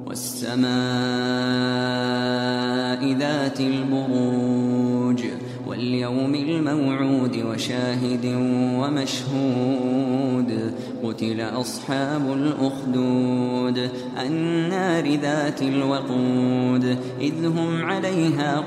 والسماء ذات البروج واليوم الموعود وشاهد ومشهود قتل أصحاب الأخدود النار ذات الوقود إذ هم عليها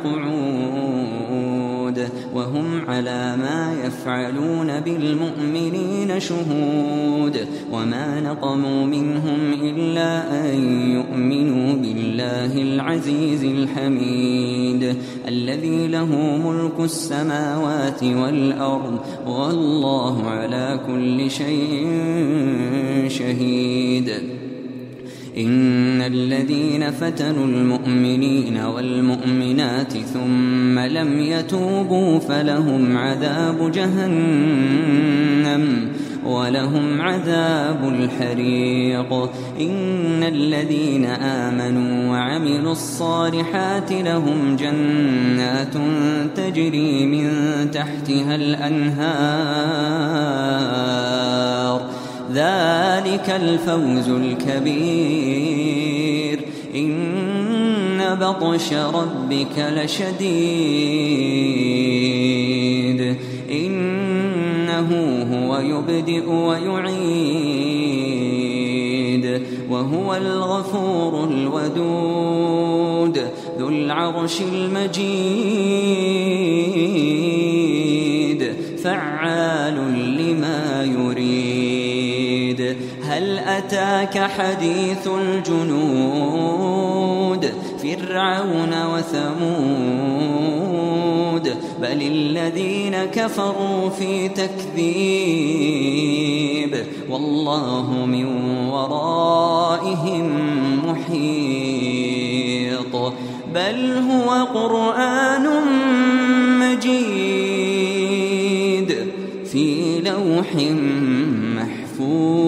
قعود وهم على ما يفعلون بالمؤمنين شهود وما نقموا منهم إلا أن يؤمنوا بالله العزيز الحميد الذي له ملك السماوات والأرض والله على كل شيء شهيد إن الذين فتنوا المؤمنين والمؤمنات ثم لم يتوبوا فلهم عذاب جهنم ولهم عذاب الحريق إن الذين آمنوا وعملوا الصالحات لهم جنات تجري من تحتها الأنهار ذلك الفوز الكبير إن بطش ربك لشديد إنه هو يبدئ ويعيد وهو الغفور الودود ذو العرش المجيد فعال لما يريد هل أتاك حديث الجنود فرعون وثمود بل الذين كفروا في تكذيب والله من ورائهم محيط بل هو قرآن مجيد في لوح محفوظ